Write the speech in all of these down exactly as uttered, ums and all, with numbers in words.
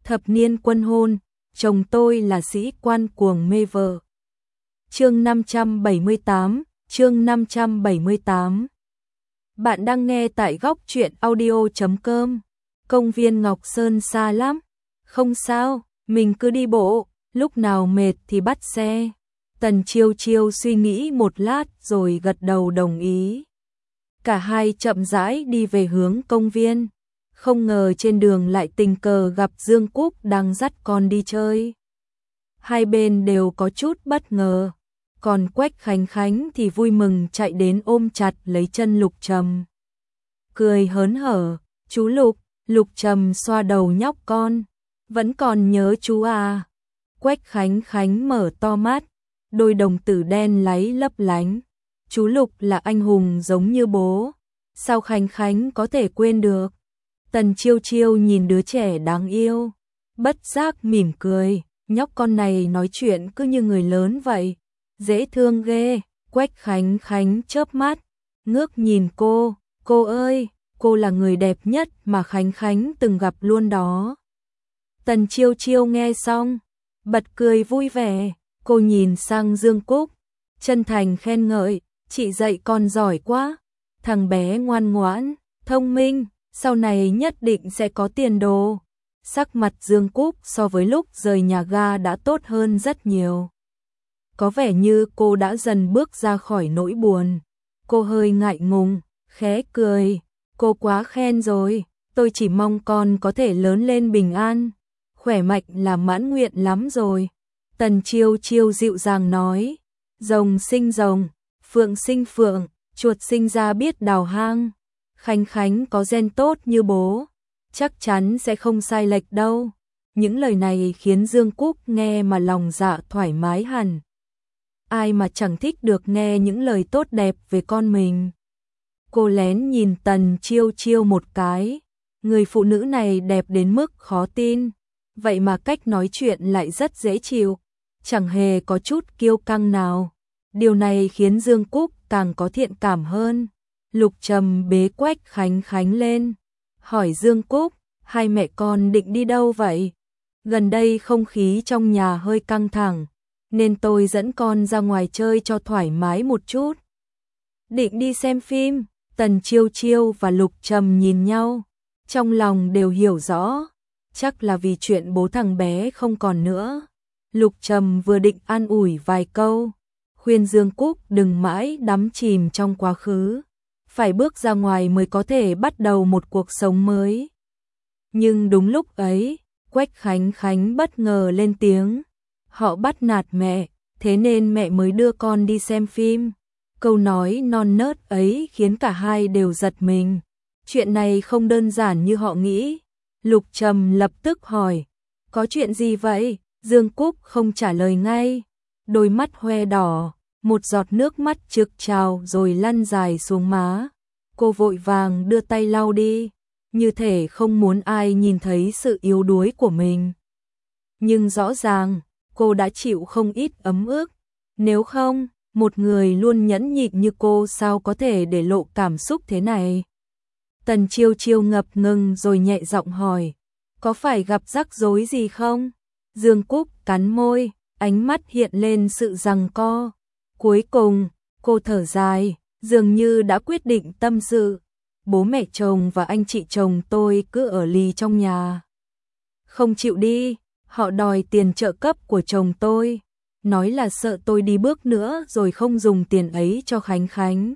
Thập niên quân hôn, chồng tôi là sĩ quan cuồng mê vợ. Chương năm trăm bảy mươi tám, chương năm trăm bảy mươi tám. Bạn đang nghe tại góc truyện audio chấm com. Công viên Ngọc Sơn xa lắm. Không sao, mình cứ đi bộ, lúc nào mệt thì bắt xe. Tần Chiêu Chiêu suy nghĩ một lát rồi gật đầu đồng ý. Cả hai chậm rãi đi về hướng công viên. Không ngờ trên đường lại tình cờ gặp Dương Cúc đang dắt con đi chơi. Hai bên đều có chút bất ngờ. Còn Quách Khánh Khánh thì vui mừng chạy đến ôm chặt lấy chân Lục Trầm. Cười hớn hở, chú Lục, Lục Trầm xoa đầu nhóc con. Vẫn còn nhớ chú à? Quách Khánh Khánh mở to mắt, đôi đồng tử đen láy lấp lánh. Chú Lục là anh hùng giống như bố. Sao Khánh Khánh có thể quên được? Tần Chiêu Chiêu nhìn đứa trẻ đáng yêu, bất giác mỉm cười, nhóc con này nói chuyện cứ như người lớn vậy, dễ thương ghê. Quách Khánh Khánh chớp mắt, ngước nhìn cô, cô ơi, cô là người đẹp nhất mà Khánh Khánh từng gặp luôn đó. Tần Chiêu Chiêu nghe xong, bật cười vui vẻ, cô nhìn sang Dương Cúc, chân thành khen ngợi, chị dạy con giỏi quá, thằng bé ngoan ngoãn, thông minh. Sau này nhất định sẽ có tiền đồ. Sắc mặt Dương Cúc so với lúc rời nhà ga đã tốt hơn rất nhiều. Có vẻ như cô đã dần bước ra khỏi nỗi buồn. Cô hơi ngại ngùng, khẽ cười. Cô quá khen rồi, tôi chỉ mong con có thể lớn lên bình an, khỏe mạnh là mãn nguyện lắm rồi. Tần Chiêu Chiêu dịu dàng nói, rồng sinh rồng, phượng sinh phượng, chuột sinh ra biết đào hang. Khánh Khánh có gen tốt như bố, chắc chắn sẽ không sai lệch đâu. Những lời này khiến Dương Cúc nghe mà lòng dạ thoải mái hẳn. Ai mà chẳng thích được nghe những lời tốt đẹp về con mình. Cô lén nhìn Tần Chiêu Chiêu một cái, người phụ nữ này đẹp đến mức khó tin. Vậy mà cách nói chuyện lại rất dễ chịu, chẳng hề có chút kiêu căng nào. Điều này khiến Dương Cúc càng có thiện cảm hơn. Lục Trầm bế Quách Khánh Khánh lên, hỏi Dương Cúc, hai mẹ con định đi đâu vậy? Gần đây không khí trong nhà hơi căng thẳng, nên tôi dẫn con ra ngoài chơi cho thoải mái một chút. Định đi xem phim. Tần Chiêu Chiêu và Lục Trầm nhìn nhau, trong lòng đều hiểu rõ, chắc là vì chuyện bố thằng bé không còn nữa. Lục Trầm vừa định an ủi vài câu, khuyên Dương Cúc đừng mãi đắm chìm trong quá khứ, phải bước ra ngoài mới có thể bắt đầu một cuộc sống mới. Nhưng đúng lúc ấy, Quách Khánh Khánh bất ngờ lên tiếng, họ bắt nạt mẹ, thế nên mẹ mới đưa con đi xem phim. Câu nói non nớt ấy khiến cả hai đều giật mình. Chuyện này không đơn giản như họ nghĩ. Lục Trầm lập tức hỏi, có chuyện gì vậy? Dương Cúc không trả lời ngay, đôi mắt hoe đỏ, một giọt nước mắt trực trào rồi lăn dài xuống má. Cô vội vàng đưa tay lau đi, như thể không muốn ai nhìn thấy sự yếu đuối của mình. Nhưng rõ ràng, cô đã chịu không ít ấm ức. Nếu không, một người luôn nhẫn nhịn như cô sao có thể để lộ cảm xúc thế này? Tần Chiêu Chiêu ngập ngừng rồi nhẹ giọng hỏi, có phải gặp rắc rối gì không? Dương Cúc cắn môi, ánh mắt hiện lên sự giằng co. Cuối cùng, cô thở dài, dường như đã quyết định tâm sự. Bố mẹ chồng và anh chị chồng tôi cứ ở lì trong nhà, không chịu đi, họ đòi tiền trợ cấp của chồng tôi, nói là sợ tôi đi bước nữa rồi không dùng tiền ấy cho Khánh Khánh.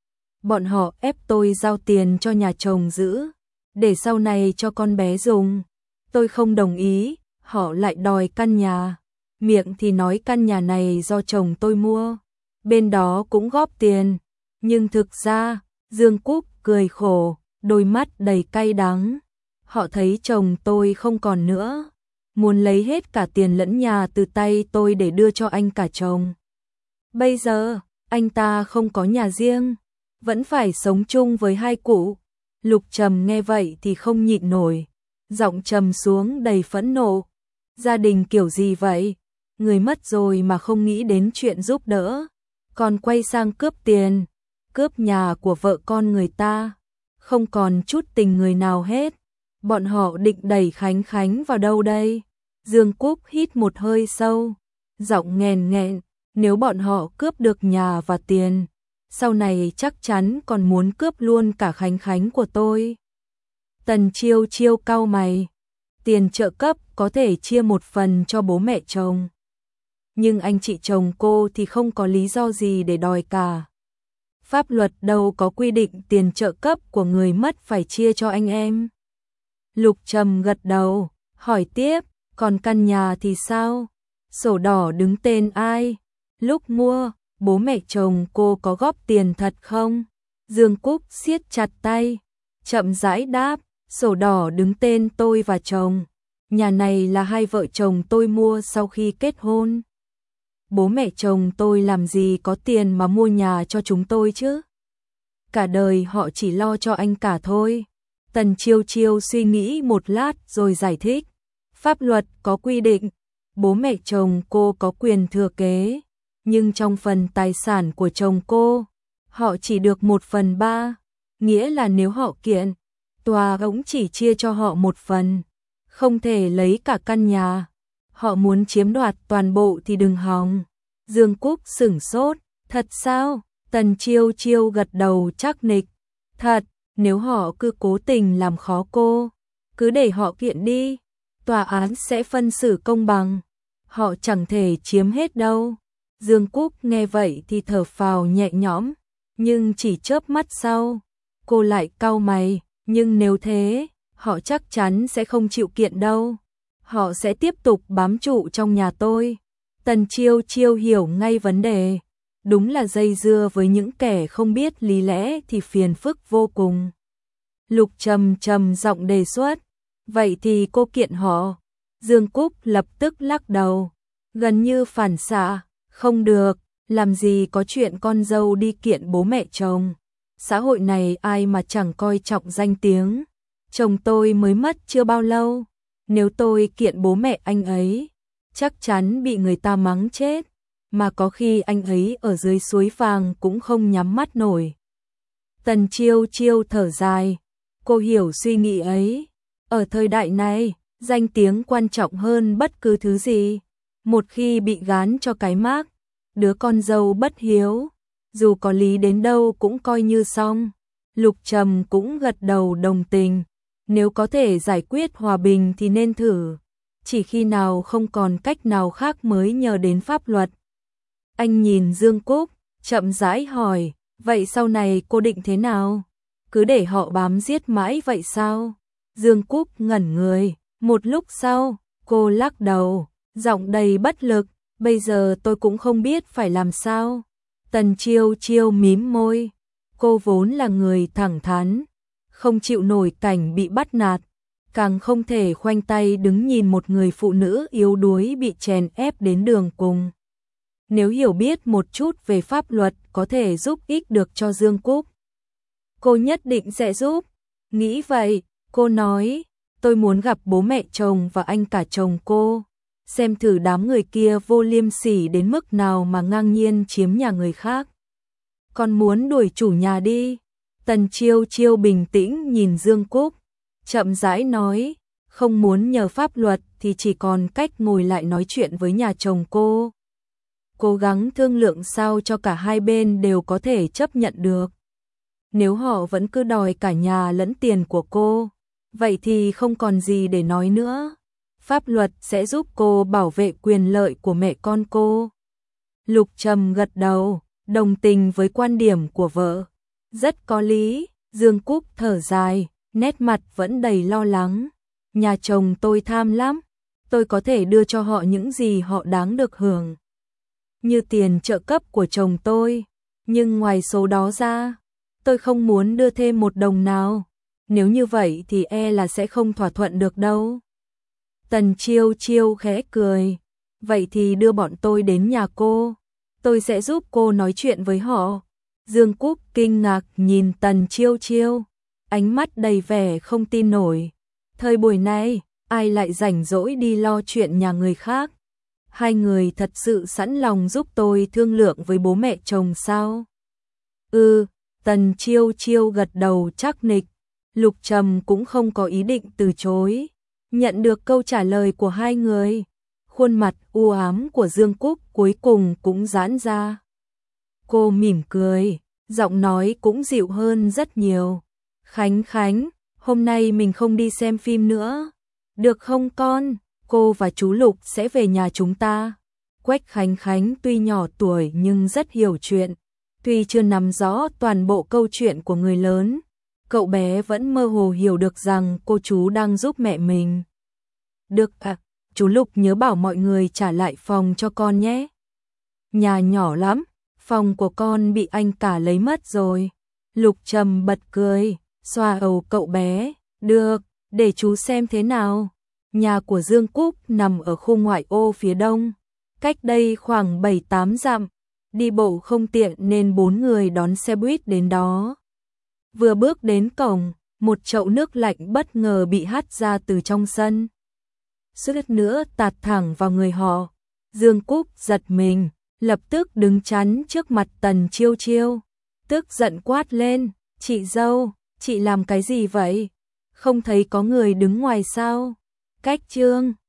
Bọn họ ép tôi giao tiền cho nhà chồng giữ, để sau này cho con bé dùng. Tôi không đồng ý, họ lại đòi căn nhà. Miệng thì nói căn nhà này do chồng tôi mua, bên đó cũng góp tiền. Nhưng thực ra, Dương Cúc cười khổ, đôi mắt đầy cay đắng. Họ thấy chồng tôi không còn nữa, muốn lấy hết cả tiền lẫn nhà từ tay tôi để đưa cho anh cả chồng. Bây giờ, anh ta không có nhà riêng, vẫn phải sống chung với hai cụ. Lục Trầm nghe vậy thì không nhịn nổi, giọng trầm xuống đầy phẫn nộ. Gia đình kiểu gì vậy? Người mất rồi mà không nghĩ đến chuyện giúp đỡ, còn quay sang cướp tiền, cướp nhà của vợ con người ta, không còn chút tình người nào hết. Bọn họ định đẩy Khánh Khánh vào đâu đây? Dương Cúc hít một hơi sâu, giọng nghèn nghẹn, nếu bọn họ cướp được nhà và tiền, sau này chắc chắn còn muốn cướp luôn cả Khánh Khánh của tôi. Tần Chiêu Chiêu cau mày, tiền trợ cấp có thể chia một phần cho bố mẹ chồng. Nhưng anh chị chồng cô thì không có lý do gì để đòi cả. Pháp luật đâu có quy định tiền trợ cấp của người mất phải chia cho anh em. Lục Trầm gật đầu, hỏi tiếp, còn căn nhà thì sao? Sổ đỏ đứng tên ai? Lúc mua, bố mẹ chồng cô có góp tiền thật không? Dương Cúc siết chặt tay, chậm rãi đáp, sổ đỏ đứng tên tôi và chồng. Nhà này là hai vợ chồng tôi mua sau khi kết hôn. Bố mẹ chồng tôi làm gì có tiền mà mua nhà cho chúng tôi chứ? Cả đời họ chỉ lo cho anh cả thôi. Tần Chiêu Chiêu suy nghĩ một lát rồi giải thích. Pháp luật có quy định, bố mẹ chồng cô có quyền thừa kế, nhưng trong phần tài sản của chồng cô, họ chỉ được một phần ba, nghĩa là nếu họ kiện, tòa cũng chỉ chia cho họ một phần, không thể lấy cả căn nhà. Họ muốn chiếm đoạt toàn bộ thì đừng hòng. Dương Cúc sửng sốt, thật sao? Tần Chiêu Chiêu gật đầu chắc nịch, thật, nếu họ cứ cố tình làm khó cô, cứ để họ kiện đi, tòa án sẽ phân xử công bằng, họ chẳng thể chiếm hết đâu. Dương Cúc nghe vậy thì thở phào nhẹ nhõm, nhưng chỉ chớp mắt sau, cô lại cau mày, nhưng nếu thế, họ chắc chắn sẽ không chịu kiện đâu, họ sẽ tiếp tục bám trụ trong nhà tôi. Tần Chiêu Chiêu hiểu ngay vấn đề, đúng là dây dưa với những kẻ không biết lý lẽ thì phiền phức vô cùng. Lục Trầm trầm giọng đề xuất, vậy thì cô kiện họ. Dương Cúc lập tức lắc đầu, gần như phản xạ, không được, làm gì có chuyện con dâu đi kiện bố mẹ chồng. Xã hội này ai mà chẳng coi trọng danh tiếng. Chồng tôi mới mất chưa bao lâu, nếu tôi kiện bố mẹ anh ấy, chắc chắn bị người ta mắng chết, mà có khi anh ấy ở dưới suối vàng cũng không nhắm mắt nổi. Tần Chiêu Chiêu thở dài, cô hiểu suy nghĩ ấy. Ở thời đại này, danh tiếng quan trọng hơn bất cứ thứ gì. Một khi bị gán cho cái mác, đứa con dâu bất hiếu, dù có lý đến đâu cũng coi như xong. Lục Trầm cũng gật đầu đồng tình, nếu có thể giải quyết hòa bình thì nên thử, chỉ khi nào không còn cách nào khác mới nhờ đến pháp luật. Anh nhìn Dương Cúc, chậm rãi hỏi, vậy sau này cô định thế nào? Cứ để họ bám giết mãi vậy sao? Dương Cúc ngẩn người, một lúc sau, cô lắc đầu, giọng đầy bất lực, bây giờ tôi cũng không biết phải làm sao. Tần Chiêu Chiêu mím môi, cô vốn là người thẳng thắn, không chịu nổi cảnh bị bắt nạt, càng không thể khoanh tay đứng nhìn một người phụ nữ yếu đuối bị chèn ép đến đường cùng. Nếu hiểu biết một chút về pháp luật có thể giúp ích được cho Dương Cúc, cô nhất định sẽ giúp. Nghĩ vậy, cô nói, tôi muốn gặp bố mẹ chồng và anh cả chồng cô, xem thử đám người kia vô liêm sỉ đến mức nào mà ngang nhiên chiếm nhà người khác. Còn muốn đuổi chủ nhà đi. Tần Chiêu Chiêu bình tĩnh nhìn Dương Cúc, chậm rãi nói, không muốn nhờ pháp luật thì chỉ còn cách ngồi lại nói chuyện với nhà chồng cô. Cố gắng thương lượng sao cho cả hai bên đều có thể chấp nhận được. Nếu họ vẫn cứ đòi cả nhà lẫn tiền của cô, vậy thì không còn gì để nói nữa. Pháp luật sẽ giúp cô bảo vệ quyền lợi của mẹ con cô. Lục Trầm gật đầu, đồng tình với quan điểm của vợ. Rất có lý. Dương Cúc thở dài, nét mặt vẫn đầy lo lắng. Nhà chồng tôi tham lắm, tôi có thể đưa cho họ những gì họ đáng được hưởng, như tiền trợ cấp của chồng tôi, nhưng ngoài số đó ra, tôi không muốn đưa thêm một đồng nào. Nếu như vậy thì e là sẽ không thỏa thuận được đâu. Tần Chiêu Chiêu khẽ cười, vậy thì đưa bọn tôi đến nhà cô, tôi sẽ giúp cô nói chuyện với họ. Dương Cúc kinh ngạc nhìn Tần Chiêu Chiêu, ánh mắt đầy vẻ không tin nổi. Thời buổi này, ai lại rảnh rỗi đi lo chuyện nhà người khác? Hai người thật sự sẵn lòng giúp tôi thương lượng với bố mẹ chồng sao? Ừ, Tần Chiêu Chiêu gật đầu chắc nịch. Lục Trầm cũng không có ý định từ chối. Nhận được câu trả lời của hai người, khuôn mặt u ám của Dương Cúc cuối cùng cũng giãn ra. Cô mỉm cười, giọng nói cũng dịu hơn rất nhiều. Khánh Khánh, hôm nay mình không đi xem phim nữa. Được không con? Cô và chú Lục sẽ về nhà chúng ta. Quách Khánh Khánh tuy nhỏ tuổi nhưng rất hiểu chuyện. Tuy chưa nắm rõ toàn bộ câu chuyện của người lớn, cậu bé vẫn mơ hồ hiểu được rằng cô chú đang giúp mẹ mình. Được à, chú Lục nhớ bảo mọi người trả lại phòng cho con nhé. Nhà nhỏ lắm, phòng của con bị anh cả lấy mất rồi. Lục Trầm bật cười, xoa đầu cậu bé. Được, để chú xem thế nào. Nhà của Dương Cúc nằm ở khu ngoại ô phía đông, cách đây khoảng bảy tám dặm. Đi bộ không tiện nên bốn người đón xe buýt đến đó. Vừa bước đến cổng, một chậu nước lạnh bất ngờ bị hắt ra từ trong sân. Suýt nữa tạt thẳng vào người họ. Dương Cúc giật mình, lập tức đứng chắn trước mặt Tần Chiêu Chiêu. Tức giận quát lên, chị dâu, chị làm cái gì vậy? Không thấy có người đứng ngoài sao? Cách Trương